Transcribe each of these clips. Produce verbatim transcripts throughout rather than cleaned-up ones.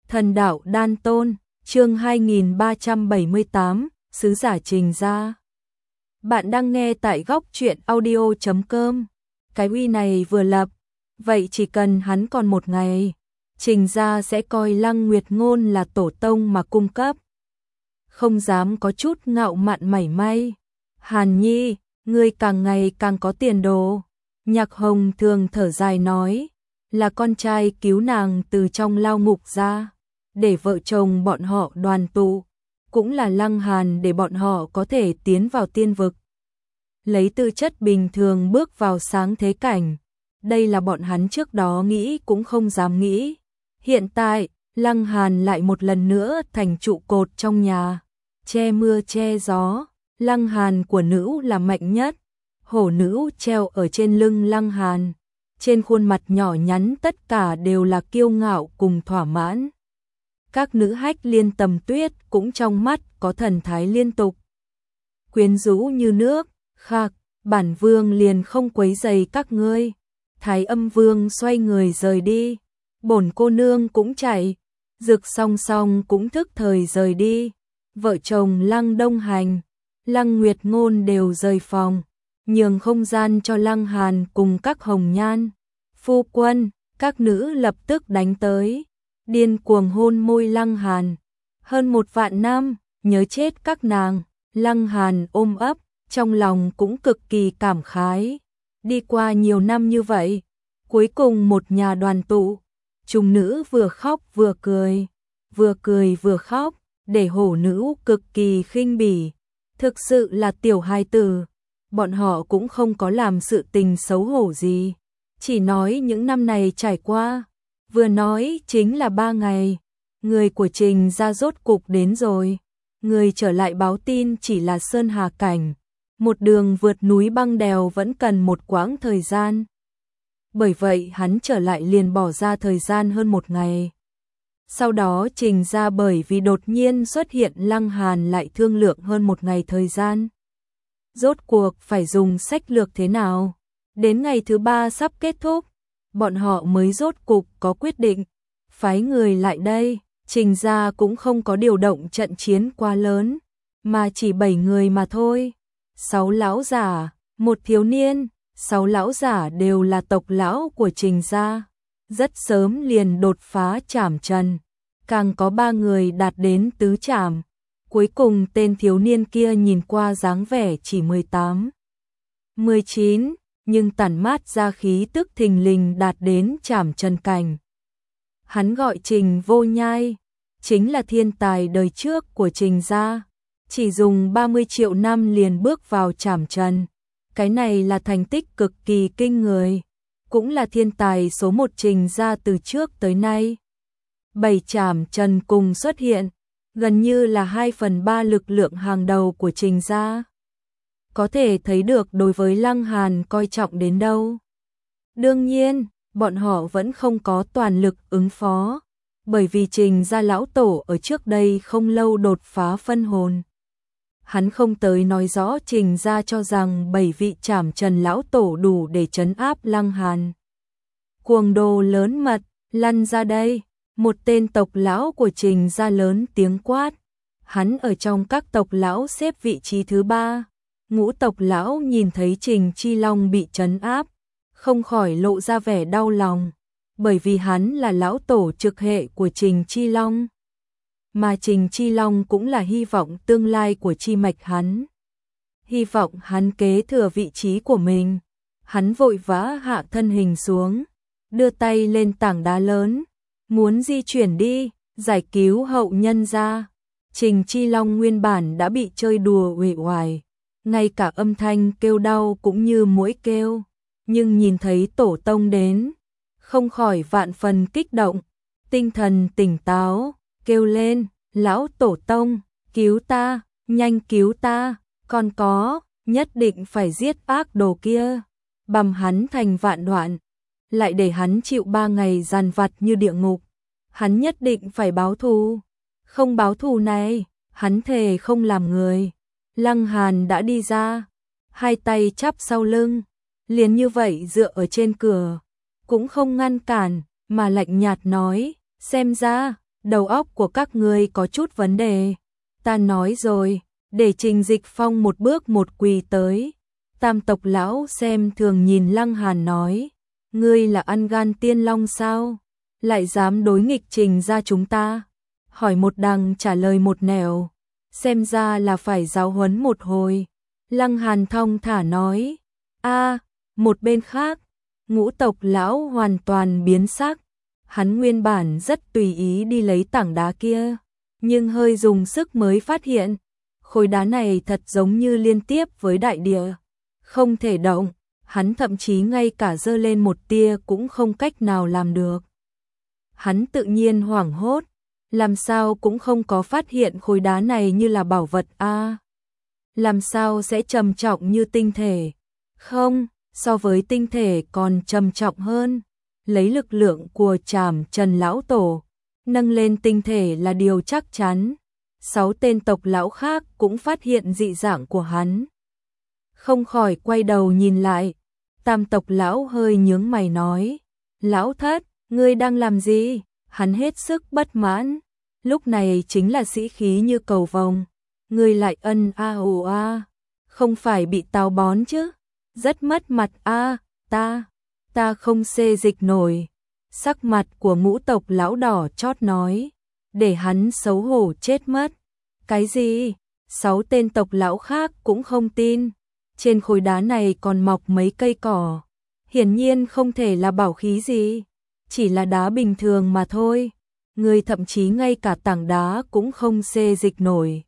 Thần đạo đan tôn, chương hai nghìn ba trăm bảy mươi tám, sứ giả Trình gia. Bạn đang nghe tại góc truyện audio chấm com. Cái uy này vừa lập, vậy chỉ cần hắn còn một ngày, Trình gia sẽ coi Lăng Nguyệt Ngôn là tổ tông mà cung cấp. Không dám có chút ngạo mạn mảy may. Hàn Nhi, ngươi càng ngày càng có tiền đồ. Nhạc Hồng thường thở dài nói, là con trai cứu nàng từ trong lao ngục ra, để vợ chồng bọn họ đoàn tụ, cũng là Lăng Hàn để bọn họ có thể tiến vào tiên vực. Lấy tư chất bình thường bước vào sáng thế cảnh, đây là bọn hắn trước đó nghĩ cũng không dám nghĩ. Hiện tại, Lăng Hàn lại một lần nữa thành trụ cột trong nhà, che mưa che gió. Lăng Hàn của nữ là mạnh nhất. Hổ nữ treo ở trên lưng Lăng Hàn, trên khuôn mặt nhỏ nhắn tất cả đều là kiêu ngạo cùng thỏa mãn. Các nữ hách Liên Tầm Tuyết cũng trong mắt có thần thái liên tục, quyến rũ như nước. Khạc, bản vương liền không quấy rầy các ngươi. Thái Âm Vương xoay người rời đi, bổn cô nương cũng chạy. Dực Song Song cũng thức thời rời đi. Vợ chồng Lăng Đông Hành, Lăng Nguyệt Ngôn đều rời phòng, nhường không gian cho Lăng Hàn cùng các hồng nhan. Phu quân, các nữ lập tức đánh tới, điên cuồng hôn môi Lăng Hàn. Hơn một vạn năm, nhớ chết các nàng. Lăng Hàn ôm ấp, trong lòng cũng cực kỳ cảm khái. Đi qua nhiều năm như vậy, cuối cùng một nhà đoàn tụ. Trùng nữ vừa khóc vừa cười, vừa cười vừa khóc, để hổ nữ cực kỳ khinh bỉ. Thực sự là tiểu hài tử. Bọn họ cũng không có làm sự tình xấu hổ gì, chỉ nói những năm này trải qua. Vừa nói chính là ba ngày, người của Trình gia rốt cục đến rồi. Người trở lại báo tin chỉ là Sơn Hà Cảnh, một đường vượt núi băng đèo vẫn cần một quãng thời gian. Bởi vậy hắn trở lại liền bỏ ra thời gian hơn một ngày. Sau đó Trình gia bởi vì đột nhiên xuất hiện Lăng Hàn lại thương lượng hơn một ngày thời gian. Rốt cuộc phải dùng sách lược thế nào? Đến ngày thứ ba sắp kết thúc, bọn họ mới rốt cục có quyết định. Phái người lại đây, Trình gia cũng không có điều động trận chiến quá lớn, mà chỉ bảy người mà thôi. Sáu lão giả, một thiếu niên, sáu lão giả đều là tộc lão của Trình gia. Rất sớm liền đột phá trảm trần, càng có ba người đạt đến tứ trảm. Cuối cùng tên thiếu niên kia nhìn qua dáng vẻ chỉ mười tám, mười chín, nhưng tản mát ra khí tức thình lình đạt đến trảm trần cảnh. Hắn gọi Trình Vô Nhai, chính là thiên tài đời trước của Trình gia, chỉ dùng ba mươi triệu năm liền bước vào trảm trần. Cái này là thành tích cực kỳ kinh người, cũng là thiên tài số một Trình gia từ trước tới nay. Bảy trảm trần cùng xuất hiện, gần như là hai phần ba lực lượng hàng đầu của Trình gia. Có thể thấy được đối với Lăng Hàn coi trọng đến đâu. Đương nhiên, bọn họ vẫn không có toàn lực ứng phó, bởi vì Trình gia lão tổ ở trước đây không lâu đột phá phân hồn. Hắn không tới nói rõ Trình gia cho rằng bảy vị trảm trần lão tổ đủ để trấn áp Lăng Hàn. Cuồng đồ lớn mật, lăn ra đây. Một tên tộc lão của Trình gia lớn tiếng quát. Hắn ở trong các tộc lão xếp vị trí thứ ba. Ngũ tộc lão nhìn thấy Trình Chi Long bị trấn áp, không khỏi lộ ra vẻ đau lòng, bởi vì hắn là lão tổ trực hệ của Trình Chi Long, mà Trình Chi Long cũng là hy vọng tương lai của chi mạch hắn. Hy vọng hắn kế thừa vị trí của mình. Hắn vội vã hạ thân hình xuống, đưa tay lên tảng đá lớn, muốn di chuyển đi, giải cứu hậu nhân ra. Trình Chi Long nguyên bản đã bị chơi đùa uể oải, ngay cả âm thanh kêu đau cũng như muỗi kêu, nhưng nhìn thấy tổ tông đến, không khỏi vạn phần kích động, tinh thần tỉnh táo, kêu lên, lão tổ tông, cứu ta, nhanh cứu ta, còn có, nhất định phải giết ác đồ kia, bầm hắn thành vạn đoạn, lại để hắn chịu ba ngày giàn vặt như địa ngục. Hắn nhất định phải báo thù, không báo thù này, hắn thề không làm người. Lăng Hàn đã đi ra, hai tay chắp sau lưng, liền như vậy dựa ở trên cửa, cũng không ngăn cản, mà lạnh nhạt nói, xem ra, đầu óc của các ngươi có chút vấn đề. Ta nói rồi, để Trình Dịch Phong một bước một quỳ tới. Tam tộc lão xem thường nhìn Lăng Hàn nói, ngươi là ăn gan tiên long sao? Lại dám đối nghịch Trình gia chúng ta? Hỏi một đằng trả lời một nẻo, xem ra là phải giáo huấn một hồi. Lăng Hàn thong thả nói, a, một bên khác, Ngũ tộc lão hoàn toàn biến sắc. Hắn nguyên bản rất tùy ý đi lấy tảng đá kia, nhưng hơi dùng sức mới phát hiện, khối đá này thật giống như liên tiếp với đại địa, không thể động, hắn thậm chí ngay cả giơ lên một tia cũng không cách nào làm được. Hắn tự nhiên hoảng hốt, làm sao cũng không có phát hiện khối đá này như là bảo vật a. Làm sao sẽ trầm trọng như tinh thể? Không, so với tinh thể còn trầm trọng hơn. Lấy lực lượng của Trảm Trần lão tổ, nâng lên tinh thể là điều chắc chắn. Sáu tên tộc lão khác cũng phát hiện dị dạng của hắn, không khỏi quay đầu nhìn lại. Tam tộc lão hơi nhướng mày nói, lão thất, ngươi đang làm gì? Hắn hết sức bất mãn, lúc này chính là sĩ khí như cầu vồng, ngươi lại ân a ồ a, không phải bị táo bón chứ? Rất mất mặt a, ta, ta không xê dịch nổi. Sắc mặt của Ngũ tộc lão đỏ chót nói, để hắn xấu hổ chết mất. Cái gì? Sáu tên tộc lão khác cũng không tin. Trên khối đá này còn mọc mấy cây cỏ, hiển nhiên không thể là bảo khí gì, chỉ là đá bình thường mà thôi. Ngươi thậm chí ngay cả tảng đá cũng không xê dịch nổi.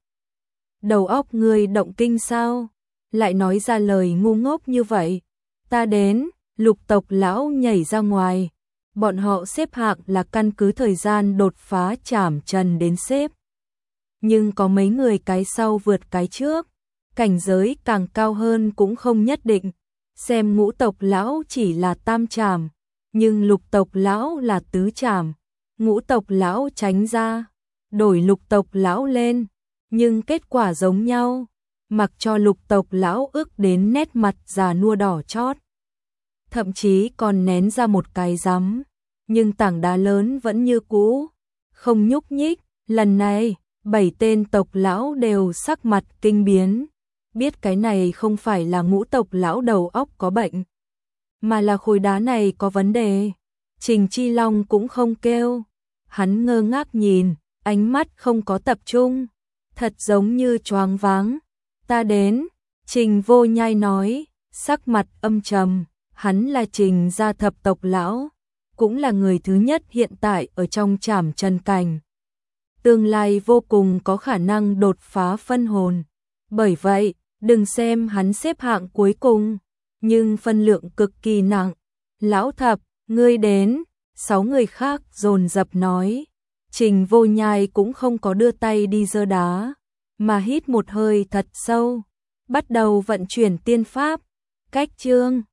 Đầu óc ngươi động kinh sao? Lại nói ra lời ngu ngốc như vậy. Ta đến. Lục tộc lão nhảy ra ngoài. Bọn họ xếp hạng là căn cứ thời gian đột phá Trảm Trần đến xếp. Nhưng có mấy người cái sau vượt cái trước, cảnh giới càng cao hơn cũng không nhất định. Xem Ngũ tộc lão chỉ là tam trảm, nhưng lục tộc lão là tứ trảm. Ngũ tộc lão tránh ra, đổi lục tộc lão lên, nhưng kết quả giống nhau. Mặc cho lục tộc lão ức đến nét mặt già nua đỏ chót, thậm chí còn nén ra một cái rắm, nhưng tảng đá lớn vẫn như cũ, không nhúc nhích. Lần này, bảy tên tộc lão đều sắc mặt kinh biến, biết cái này không phải là Ngũ tộc lão đầu óc có bệnh, mà là khối đá này có vấn đề. Trình Chi Long cũng không kêu, hắn ngơ ngác nhìn, ánh mắt không có tập trung, thật giống như choáng váng. Ta đến, Trình Vô Nhai nói, sắc mặt âm trầm. Hắn là Trình gia thập tộc lão, cũng là người thứ nhất hiện tại ở trong Trảm Trần cảnh. Tương lai vô cùng có khả năng đột phá phân hồn. Bởi vậy, đừng xem hắn xếp hạng cuối cùng, nhưng phân lượng cực kỳ nặng. Lão thập, ngươi đến. Sáu người khác dồn dập nói. Trình Vô Nhai cũng không có đưa tay đi giơ đá, mà hít một hơi thật sâu, bắt đầu vận chuyển tiên pháp. Cách chương